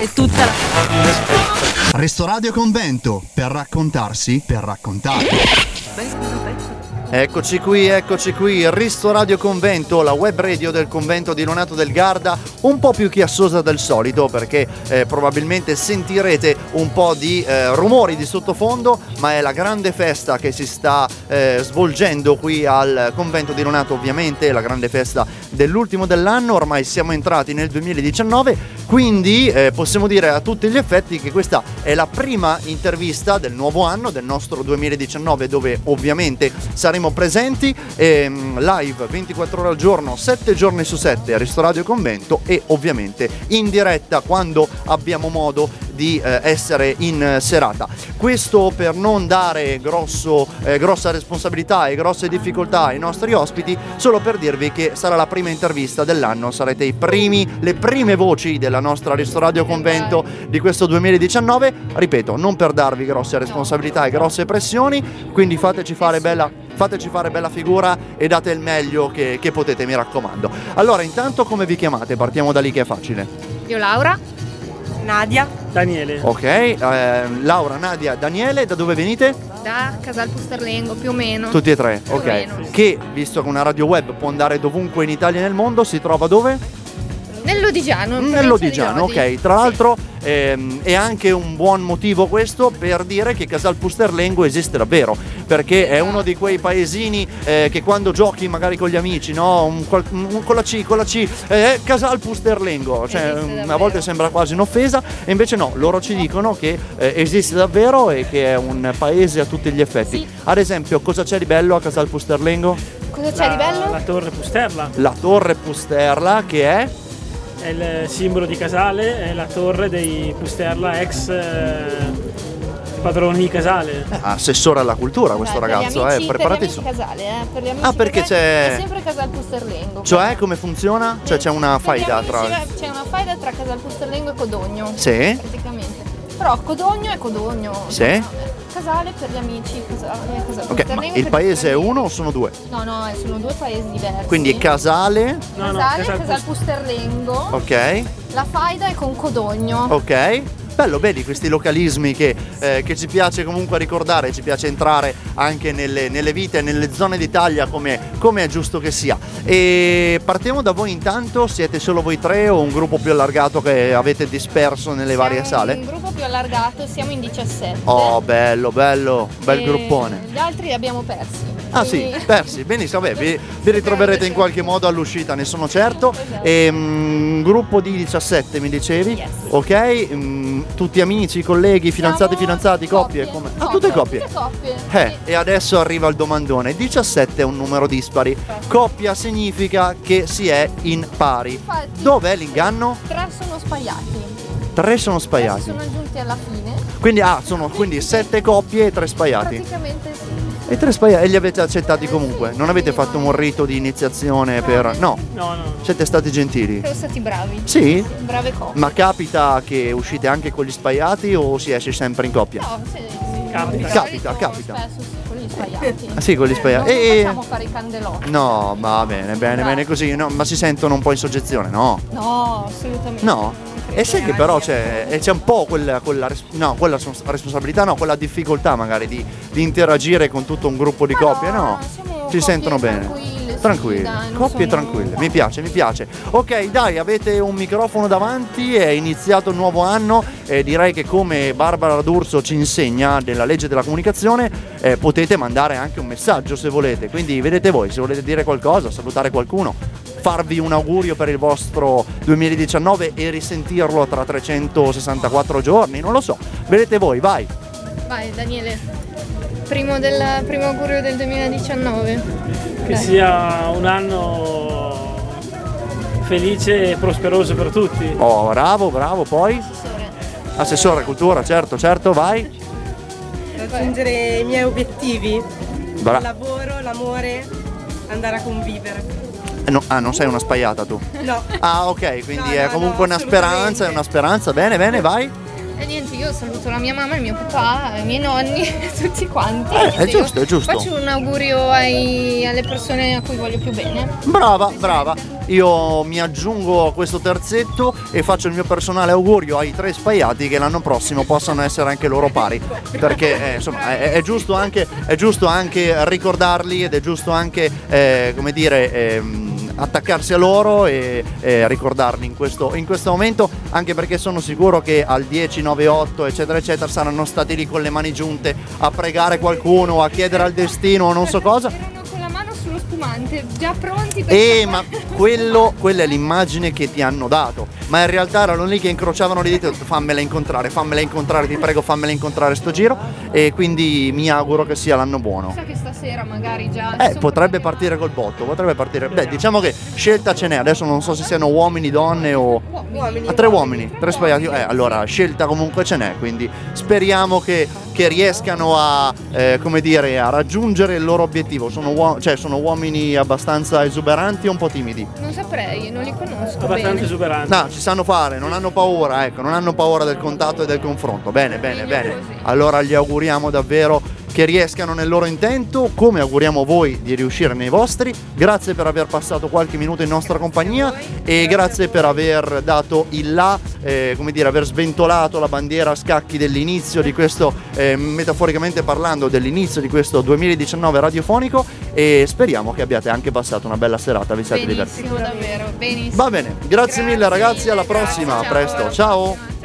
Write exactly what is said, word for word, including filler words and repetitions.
e tutta la... Restoradio Convento, per raccontarsi, per raccontare. Eccoci qui, eccoci qui, Ristoradio Convento, la web radio del convento di Lonato del Garda, un po' più chiassosa del solito perché eh, probabilmente sentirete un po' di eh, rumori di sottofondo, ma è la grande festa che si sta eh, svolgendo qui al convento di Lonato, ovviamente la grande festa dell'ultimo dell'anno. Ormai siamo entrati nel duemiladiciannove, quindi eh, possiamo dire a tutti gli effetti che questa è la prima intervista del nuovo anno, del nostro duemiladiciannove, dove ovviamente saremo presenti ehm, live ventiquattro ore al giorno, sette giorni su sette a Ristoradio Convento, e ovviamente in diretta quando abbiamo modo di eh, essere in serata. Questo per non dare grosso, eh, grossa responsabilità e grosse difficoltà ai nostri ospiti, solo per dirvi che sarà la prima intervista dell'anno, sarete i primi, le prime voci della nostra Ristoradio Convento di questo duemiladiciannove, ripeto, non per darvi grosse responsabilità e grosse pressioni, quindi fateci fare bella fateci fare bella figura e date il meglio che, che potete, mi raccomando. Allora, intanto come vi chiamate? Partiamo da lì che è facile. Io Laura. Nadia. Daniele. Ok, eh, Laura, Nadia, Daniele, da dove venite? Da Casal Pusterlengo, più o meno. Tutti e tre, Più o ok. meno. Che, visto che una radio web può andare dovunque in Italia e nel mondo, si trova dove? Nell'Odigiano. in provincia di Nell'Odigiano, Lodi. ok. Tra l'altro ehm, è anche un buon motivo questo per dire che Casal Pusterlengo esiste davvero, perché è uno di quei paesini eh, che quando giochi magari con gli amici, no? Un, qual- un- con la C, con la C, eh, Casal Pusterlengo, cioè Esiste mm, a davvero. volte sembra quasi un'offesa, e invece no, loro ci dicono che eh, esiste davvero e che è un paese a tutti gli effetti. Sì. Ad esempio, cosa c'è di bello a Casal Pusterlengo? Cosa c'è La, di bello? la torre Pusterla La torre Pusterla, che è... è il simbolo di Casale, è la torre dei Pusterla, ex eh, padroni di Casale. assessore alla cultura questo Dai, ragazzo, per eh, gli amici, preparatissimo. Per gli amici Casale, eh, per gli amici Ah, perché Casale c'è- è sempre Casal Pusterlengo. Cioè, come funziona? Cioè c'è una Per gli faida amici tra... C'è una faida tra Casal Pusterlengo e Codogno. Sì? Praticamente. Però Codogno è Codogno. Sì? Casale per gli amici, Casale, Casal Ok, ma Pusterlengo il per paese è gli amici. uno o sono due? No, no, eh, sono due paesi diversi. Quindi Casale, No, no, Casale, Casal Casal Pusterlengo. ok, La faida è con Codogno. ok. Bello, vedi questi localismi che, eh, che ci piace comunque ricordare, ci piace entrare anche nelle, nelle vite, nelle zone d'Italia come, come è giusto che sia. E partiamo da voi intanto, siete solo voi tre o un gruppo più allargato che avete disperso nelle varie Siamo sale? un gruppo più allargato, siamo in diciassette. Oh, bello, bello, bel E gruppone. Gli altri li abbiamo persi. Ah sì, Quindi- persi, benissimo, vabbè, vi, vi ritroverete in qualche modo all'uscita, ne sono certo. Esatto. E, mm, gruppo di diciassette mi dicevi, Yes. ok? Mm, tutti amici, colleghi, fidanzati, Siamo fidanzati, coppie? Come? Ah, tutte coppie? Tutte coppie. Eh, Sì. e adesso arriva il domandone, diciassette è un numero dispari, coppia significa che si è in pari. Infatti- Dov'è l'inganno? Tre sono spagliati. Tre sono Tre si spaiati. sono aggiunti alla fine. Quindi, ah, sono quindi sette coppie e tre spaiati. Praticamente sì. E tre spaiati, e li avete accettati Eh, comunque? sì, Non avete sì, fatto no. un rito di iniziazione per... No, No, no. siete stati gentili. Siamo stati bravi. Sì? Brave coppie. Ma capita che uscite anche con gli spaiati o si esce sempre in coppia? No, sì, sì. Capita. Di Capita, solito capita. Spesso sì, con gli spaiati. Ah, sì, con gli spaiati. Non E- facciamo fare i candelotti. No, va bene, bene, Bravo. bene così. No, ma si sentono un po' in soggezione, no? No, assolutamente. No? E sai che però c'è, e c'è un po' quella, quella, res- no, quella sos- responsabilità, no, quella difficoltà magari di, di interagire con tutto un gruppo di Ma coppie, no, no? siamo Si coppie sentono bene. tranquille, sì, Tranquille, dai, non coppie sono- tranquille, mi piace, mi piace. Ok, dai, avete un microfono davanti, è iniziato il nuovo anno e direi che come Barbara D'Urso ci insegna della legge della comunicazione, eh, potete mandare anche un messaggio se volete. Quindi vedete voi, se volete dire qualcosa, salutare qualcuno, farvi un augurio per il vostro duemiladiciannove e risentirlo tra trecentosessantaquattro giorni, non lo so. Vedete voi, vai. Vai Daniele, primo, del, primo augurio del duemiladiciannove. Che Dai. sia un anno felice e prosperoso per tutti. Oh, bravo, bravo, poi Assessore. assessore cultura, certo, certo, vai. Raggiungere i miei obiettivi, Bra- il lavoro, l'amore, andare a convivere. no, ah, non sei una spaiata tu. No, Ah, ok, quindi No, è no, comunque no, una speranza, è assolutamente. una speranza. Bene, bene, vai. E niente, io saluto la mia mamma, il mio papà, i miei nonni, tutti quanti. Eh, Niente, è giusto, io è giusto. Faccio un augurio ai- alle persone a cui voglio più bene. Brava, brava. Io mi aggiungo a questo terzetto e faccio il mio personale augurio ai tre spaiati che l'anno prossimo possano essere anche loro pari. Perché eh, insomma è, è giusto anche, è giusto anche ricordarli ed è giusto anche eh, come dire ehm, attaccarsi a loro e, e ricordarli in questo, in questo momento, anche perché sono sicuro che al dieci, nove, otto eccetera eccetera saranno stati lì con le mani giunte a pregare qualcuno, a chiedere al destino o non so cosa. Erano con la mano sullo spumante, già pronti per Eh, scappare. ma quello, quella è l'immagine che ti hanno dato, ma in realtà erano lì che incrociavano le dita e fammela incontrare, fammela incontrare, ti prego fammela incontrare sto giro, e quindi mi auguro che sia l'anno buono. Sa che stasera magari già. Eh, potrebbe partire col botto, potrebbe partire. Beh, diciamo che scelta ce n'è, adesso non so se siano uomini, donne o. Uomini. A tre uomini, tre spaiati. Eh, allora scelta comunque ce n'è, quindi speriamo che, che riescano a, eh, come dire, a raggiungere il loro obiettivo. Sono, uo- cioè, sono uomini abbastanza esuberanti o un po' timidi? Non saprei, non li conosco Abbastanza bene. esuberanti. No, ci sanno fare, non hanno paura, ecco, non hanno paura del contatto e del confronto. Bene, bene, Meglio bene. così. Allora gli auguriamo davvero che riescano nel loro intento, come auguriamo voi di riuscire nei vostri. Grazie per aver passato qualche minuto in nostra compagnia e grazie per aver dato il là, eh, come dire, aver sventolato la bandiera a scacchi dell'inizio di questo, eh, metaforicamente parlando, dell'inizio di questo duemiladiciannove radiofonico, e speriamo che abbiate anche passato una bella serata, vi siate divertiti. Benissimo, davvero, benissimo. Va bene, grazie mille ragazzi, alla Grazie, prossima, a ciao. presto, ciao!